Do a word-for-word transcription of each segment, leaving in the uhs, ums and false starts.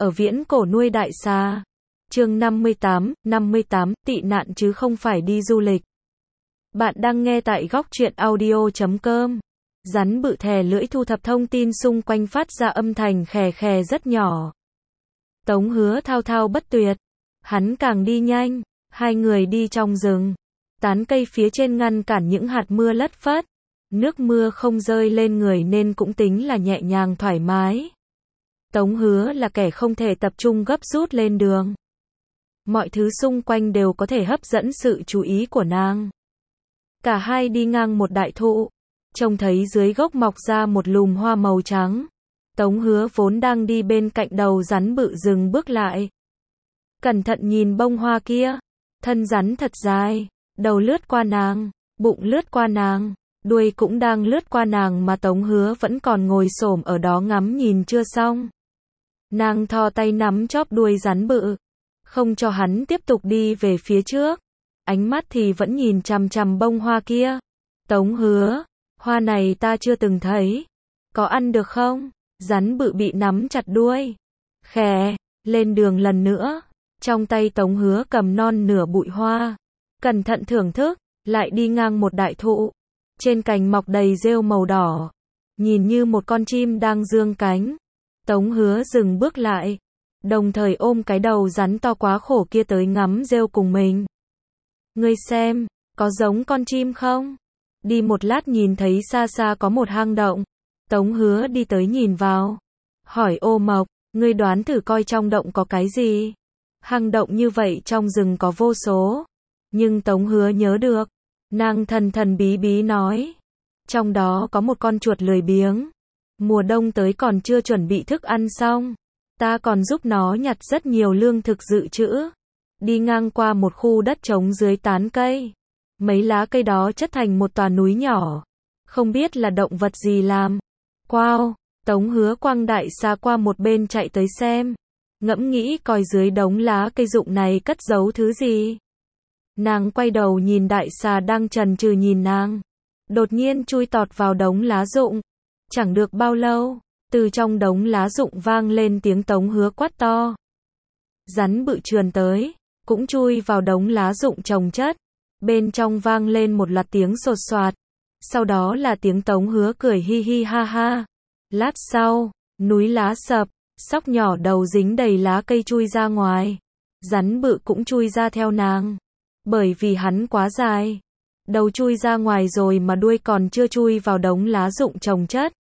ở viễn cổ nuôi đại xà. Chương năm mươi tám, năm mươi tám, tị nạn chứ không phải đi du lịch. Bạn đang nghe tại góc truyện audio chấm com. Rắn bự thè lưỡi thu thập thông tin xung quanh phát ra âm thanh khè khè rất nhỏ. Tống Hứa thao thao bất tuyệt. Hắn càng đi nhanh, hai người đi trong rừng. Tán cây phía trên ngăn cản những hạt mưa lất phất. Nước mưa không rơi lên người nên cũng tính là nhẹ nhàng thoải mái. Tống Hứa là kẻ không thể tập trung gấp rút lên đường. Mọi thứ xung quanh đều có thể hấp dẫn sự chú ý của nàng. Cả hai đi ngang một đại thụ, trông thấy dưới gốc mọc ra một lùm hoa màu trắng. Tống Hứa vốn đang đi bên cạnh đầu rắn bự dừng bước lại. Cẩn thận nhìn bông hoa kia, thân rắn thật dài, đầu lướt qua nàng, bụng lướt qua nàng, đuôi cũng đang lướt qua nàng mà Tống Hứa vẫn còn ngồi xổm ở đó ngắm nhìn chưa xong. Nàng thò tay nắm chóp đuôi rắn bự, không cho hắn tiếp tục đi về phía trước. Ánh mắt thì vẫn nhìn chằm chằm bông hoa kia. Tống Hứa, hoa này ta chưa từng thấy. Có ăn được không? Rắn bự bị nắm chặt đuôi. Khè, lên đường lần nữa. Trong tay Tống Hứa cầm non nửa bụi hoa. Cẩn thận thưởng thức, lại đi ngang một đại thụ. Trên cành mọc đầy rêu màu đỏ. Nhìn như một con chim đang dương cánh. Tống Hứa dừng bước lại. Đồng thời ôm cái đầu rắn to quá khổ kia tới ngắm rêu cùng mình. Ngươi xem, có giống con chim không? Đi một lát nhìn thấy xa xa có một hang động. Tống Hứa đi tới nhìn vào. Hỏi Ô Mộc, ngươi đoán thử coi trong động có cái gì? Hang động như vậy trong rừng có vô số. Nhưng Tống Hứa nhớ được. Nàng thần thần bí bí nói. Trong đó có một con chuột lười biếng. Mùa đông tới còn chưa chuẩn bị thức ăn xong. Ta còn giúp nó nhặt rất nhiều lương thực dự trữ. Đi ngang qua một khu đất trống dưới tán cây. Mấy lá cây đó chất thành một tòa núi nhỏ. Không biết là động vật gì làm. Wow, Tống Hứa quăng đại xà qua một bên chạy tới xem. Ngẫm nghĩ coi dưới đống lá cây rụng này cất giấu thứ gì. Nàng quay đầu nhìn đại xà đang chần chừ nhìn nàng. Đột nhiên chui tọt vào đống lá rụng. Chẳng được bao lâu, từ trong đống lá rụng vang lên tiếng Tống Hứa quát to. Rắn bự trườn tới, cũng chui vào đống lá rụng chồng chất. Bên trong vang lên một loạt tiếng sột soạt. Sau đó là tiếng Tống Hứa cười hi hi ha ha. Lát sau, núi lá sập, sóc nhỏ đầu dính đầy lá cây chui ra ngoài. Rắn bự cũng chui ra theo nàng. Bởi vì hắn quá dài. Đầu chui ra ngoài rồi mà đuôi còn chưa chui vào đống lá rụng chồng chất.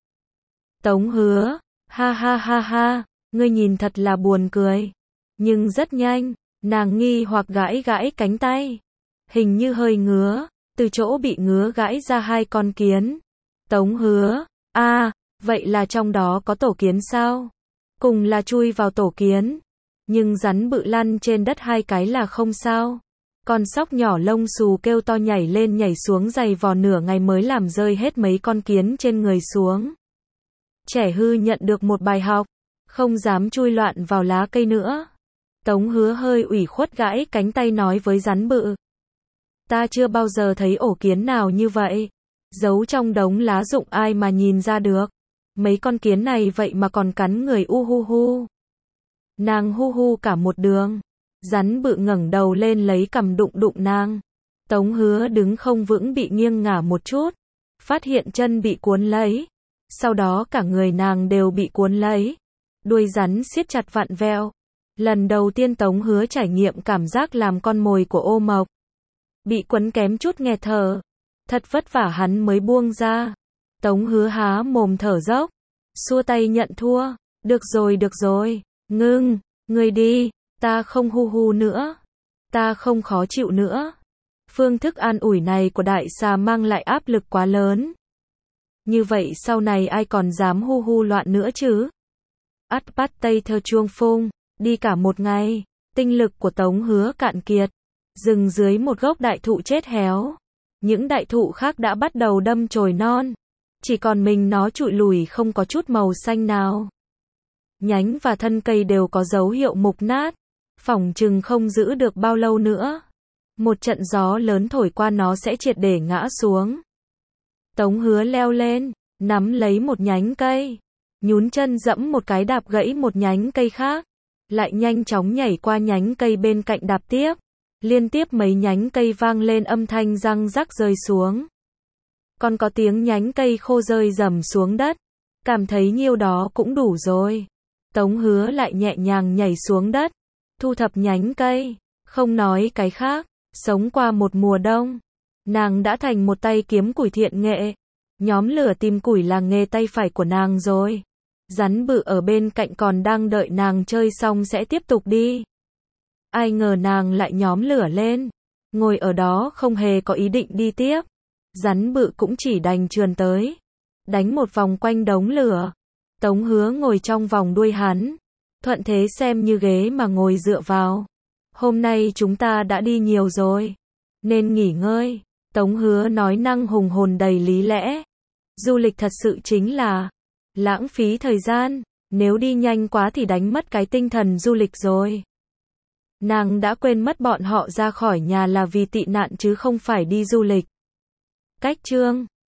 Tống Hứa, ha ha ha ha, ngươi nhìn thật là buồn cười. Nhưng rất nhanh, nàng nghi hoặc gãi gãi cánh tay. Hình như hơi ngứa, từ chỗ bị ngứa gãi ra hai con kiến. Tống Hứa, a, à, vậy là trong đó có tổ kiến sao? Cùng là chui vào tổ kiến. Nhưng rắn bự lăn trên đất hai cái là không sao. Con sóc nhỏ lông xù kêu to nhảy lên nhảy xuống giày vò nửa ngày mới làm rơi hết mấy con kiến trên người xuống. Trẻ hư nhận được một bài học, không dám chui loạn vào lá cây nữa. Tống Hứa hơi ủy khuất gãi cánh tay nói với rắn bự. Ta chưa bao giờ thấy ổ kiến nào như vậy. Giấu trong đống lá rụng ai mà nhìn ra được. Mấy con kiến này vậy mà còn cắn người u hu hu. Nàng hu hu cả một đường. Rắn bự ngẩng đầu lên lấy cằm đụng đụng nàng. Tống Hứa đứng không vững bị nghiêng ngả một chút. Phát hiện chân bị cuốn lấy. Sau đó cả người nàng đều bị cuốn lấy. Đuôi rắn siết chặt vặn vẹo. Lần đầu tiên Tống Hứa trải nghiệm cảm giác làm con mồi của Ô Mộc. Bị quấn kém chút nghẹt thở. Thật vất vả hắn mới buông ra. Tống Hứa há mồm thở dốc. Xua tay nhận thua. Được rồi được rồi. Ngưng. Ngươi đi. Ta không hu hu nữa. Ta không khó chịu nữa. Phương thức an ủi này của đại xà mang lại áp lực quá lớn. Như vậy sau này ai còn dám hu hu loạn nữa chứ? Ắt bắt tây thơ chuông phung. Đi cả một ngày. Tinh lực của Tống Hứa cạn kiệt. Dừng dưới một gốc đại thụ chết héo. Những đại thụ khác đã bắt đầu đâm chồi non. Chỉ còn mình nó trụi lùi không có chút màu xanh nào. Nhánh và thân cây đều có dấu hiệu mục nát. Phỏng chừng không giữ được bao lâu nữa. Một trận gió lớn thổi qua nó sẽ triệt để ngã xuống. Tống Hứa leo lên, nắm lấy một nhánh cây. Nhún chân dẫm một cái đạp gãy một nhánh cây khác. lại nhanh chóng nhảy qua nhánh cây bên cạnh đạp tiếp. Liên tiếp mấy nhánh cây vang lên âm thanh răng rắc rơi xuống. Còn có tiếng nhánh cây khô rơi rầm xuống đất. Cảm thấy nhiêu đó cũng đủ rồi. Tống Hứa lại nhẹ nhàng nhảy xuống đất, thu thập nhánh cây, không nói cái khác, sống qua một mùa đông. Nàng đã thành một tay kiếm củi thiện nghệ. Nhóm lửa tìm củi là nghề tay phải của nàng rồi. Rắn bự ở bên cạnh còn đang đợi nàng chơi xong sẽ tiếp tục đi. Ai ngờ nàng lại nhóm lửa lên, ngồi ở đó không hề có ý định đi tiếp. Rắn bự cũng chỉ đành trườn tới, đánh một vòng quanh đống lửa. Tống Hứa ngồi trong vòng đuôi hắn, thuận thế xem như ghế mà ngồi dựa vào. Hôm nay chúng ta đã đi nhiều rồi, nên nghỉ ngơi. Tống Hứa nói năng hùng hồn đầy lý lẽ. Du lịch thật sự chính là lãng phí thời gian, nếu đi nhanh quá thì đánh mất cái tinh thần du lịch rồi. Nàng đã quên mất bọn họ ra khỏi nhà là vì tị nạn chứ không phải đi du lịch. Cách chương